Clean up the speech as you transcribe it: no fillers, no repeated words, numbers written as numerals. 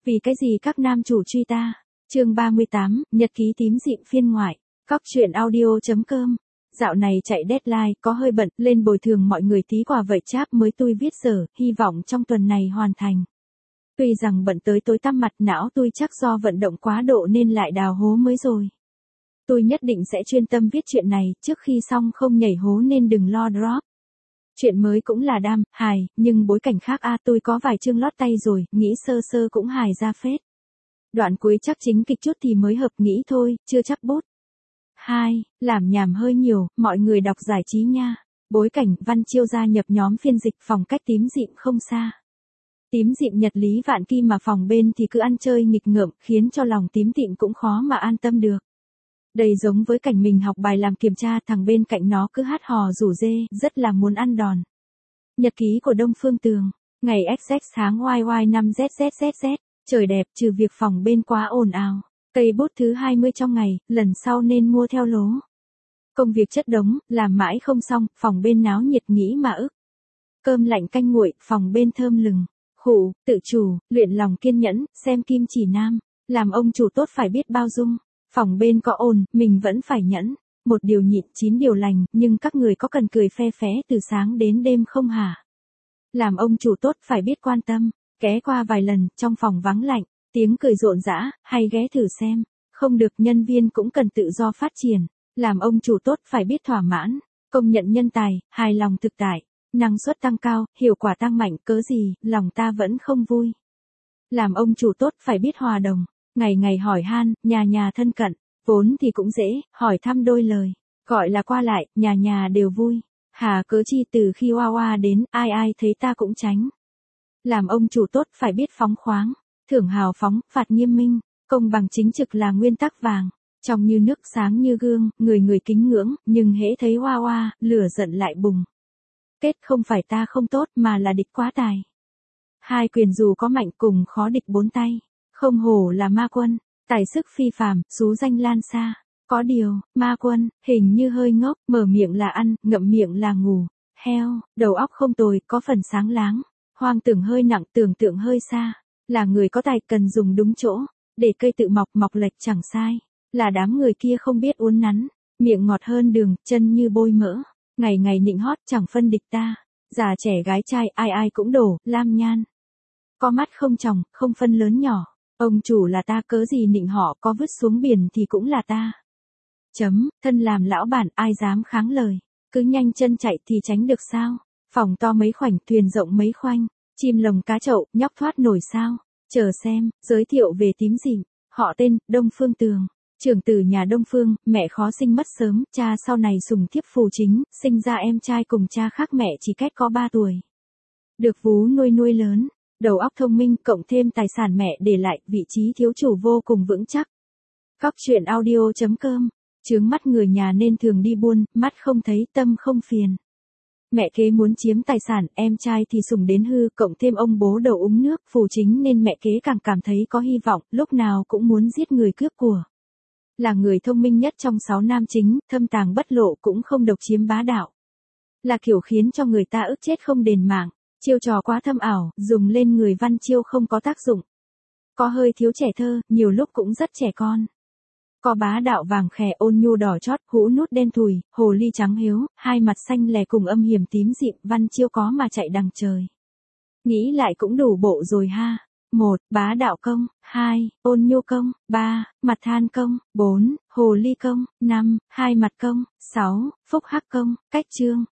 Vì cái gì các nam chủ truy ta? Chương 38, nhật ký tím dịm phiên ngoại. Cóc truyện audio.com. Dạo này chạy deadline, có hơi bận, lên bồi thường mọi người tí quà vậy cháp mới tôi viết giờ, hy vọng trong tuần này hoàn thành. Tuy rằng bận tới tối tăm mặt não tôi chắc do vận động quá độ nên lại đào hố mới rồi. Tôi nhất định sẽ chuyên tâm viết chuyện này, trước khi xong không nhảy hố nên đừng lo drop. Chuyện mới cũng là đam, hài, nhưng bối cảnh khác tôi có vài chương lót tay rồi, nghĩ sơ sơ cũng hài ra phết. Đoạn cuối chắc chính kịch chút thì mới hợp nghĩ thôi, chưa chắc bút. 2. Làm nhảm hơi nhiều, mọi người đọc giải trí nha. Bối cảnh, Văn Chiêu gia nhập nhóm phiên dịch phòng cách tím dịm không xa. Tím dịm Nhật Lý Vạn Kim mà phòng bên thì cứ ăn chơi nghịch ngợm, khiến cho lòng tím tịm cũng khó mà an tâm được. Đầy giống với cảnh mình học bài làm kiểm tra, thằng bên cạnh nó cứ hát hò rủ rê, rất là muốn ăn đòn. Nhật ký của Đông Phương Tường. Ngày XX tháng YY năm ZZZZ. Trời đẹp trừ việc phòng bên quá ồn ào. Cây bút thứ 20 trong ngày, lần sau nên mua theo lố. Công việc chất đống, làm mãi không xong, phòng bên náo nhiệt nghĩ mà ức. Cơm lạnh canh nguội, phòng bên thơm lừng. Khụ, tự chủ, luyện lòng kiên nhẫn, xem kim chỉ nam. Làm ông chủ tốt phải biết bao dung. Phòng bên có ồn, mình vẫn phải nhẫn. Một điều nhịn, 9 điều lành, nhưng các người có cần cười phe phé từ sáng đến đêm không hả? Làm ông chủ tốt phải biết quan tâm. Ghé qua vài lần, trong phòng vắng lạnh, tiếng cười rộn rã, hay ghé thử xem. Không được, nhân viên cũng cần tự do phát triển. Làm ông chủ tốt phải biết thỏa mãn, công nhận nhân tài, hài lòng thực tại, năng suất tăng cao, hiệu quả tăng mạnh, cớ gì, lòng ta vẫn không vui. Làm ông chủ tốt phải biết hòa đồng, ngày ngày hỏi han, nhà nhà thân cận, vốn thì cũng dễ, hỏi thăm đôi lời, gọi là qua lại, nhà nhà đều vui. Hà cớ chi từ khi Hoa Hoa đến, ai ai thấy ta cũng tránh. Làm ông chủ tốt phải biết phóng khoáng, thưởng hào phóng, phạt nghiêm minh, công bằng chính trực là nguyên tắc vàng. Trong như nước sáng như gương, người người kính ngưỡng, nhưng hễ thấy Hoa Hoa, lửa giận lại bùng. Kết không phải ta không tốt mà là địch quá tài. Hai quyền dù có mạnh cùng khó địch bốn tay. Không hổ là ma quân, tài sức phi phàm, xú danh lan xa. Có điều, ma quân, hình như hơi ngốc, mở miệng là ăn, ngậm miệng là ngủ. Heo, đầu óc không tồi, có phần sáng láng. Hoang tưởng hơi nặng, tưởng tượng hơi xa. Là người có tài cần dùng đúng chỗ, để cây tự mọc, mọc lệch chẳng sai. Là đám người kia không biết uốn nắn, miệng ngọt hơn đường, chân như bôi mỡ. Ngày ngày nịnh hót chẳng phân địch ta. Già trẻ gái trai ai ai cũng đổ, lam nhan. Có mắt không tròng, không phân lớn nhỏ. Ông chủ là ta, cớ gì nịnh họ, có vứt xuống biển thì cũng là ta. Thân làm lão bản, ai dám kháng lời. Cứ nhanh chân chạy thì tránh được sao. Phòng to mấy khoảnh, thuyền rộng mấy khoanh. Chim lồng cá chậu, nhóc thoát nổi sao. Chờ xem, giới thiệu về tím dịm. Họ tên, Đông Phương Tường. Trưởng tử nhà Đông Phương, mẹ khó sinh mất sớm, cha sau này sùng thiếp phù chính, sinh ra em trai cùng cha khác mẹ chỉ cách có 3 tuổi. Được vú nuôi lớn, đầu óc thông minh cộng thêm tài sản mẹ để lại, vị trí thiếu chủ vô cùng vững chắc. Cóc truyện audio.com. Chướng mắt người nhà nên thường đi buôn, mắt không thấy tâm không phiền. Mẹ kế muốn chiếm tài sản, em trai thì sủng đến hư, cộng thêm ông bố đầu uống nước, phù chính nên mẹ kế càng cảm thấy có hy vọng, lúc nào cũng muốn giết người cướp của. Là người thông minh nhất trong 6 nam chính, thâm tàng bất lộ cũng không độc chiếm bá đạo. Là kiểu khiến cho người ta ức chết không đền mạng, chiêu trò quá thâm ảo, dùng lên người Văn Chiêu không có tác dụng. Có hơi thiếu trẻ thơ, nhiều lúc cũng rất trẻ con. Có bá đạo vàng khè, ôn nhu đỏ chót, hũ nút đen thùi, hồ ly trắng hiếu, hai mặt xanh lè cùng âm hiểm tím dịm, Văn Chiêu có mà chạy đằng trời. Nghĩ lại cũng đủ bộ rồi ha. 1. Bá đạo công. 2. Ôn nhu công. 3. Mặt than công. 4. Hồ ly công. 5. Hai mặt công. 6. Phúc hắc công. Cách chương.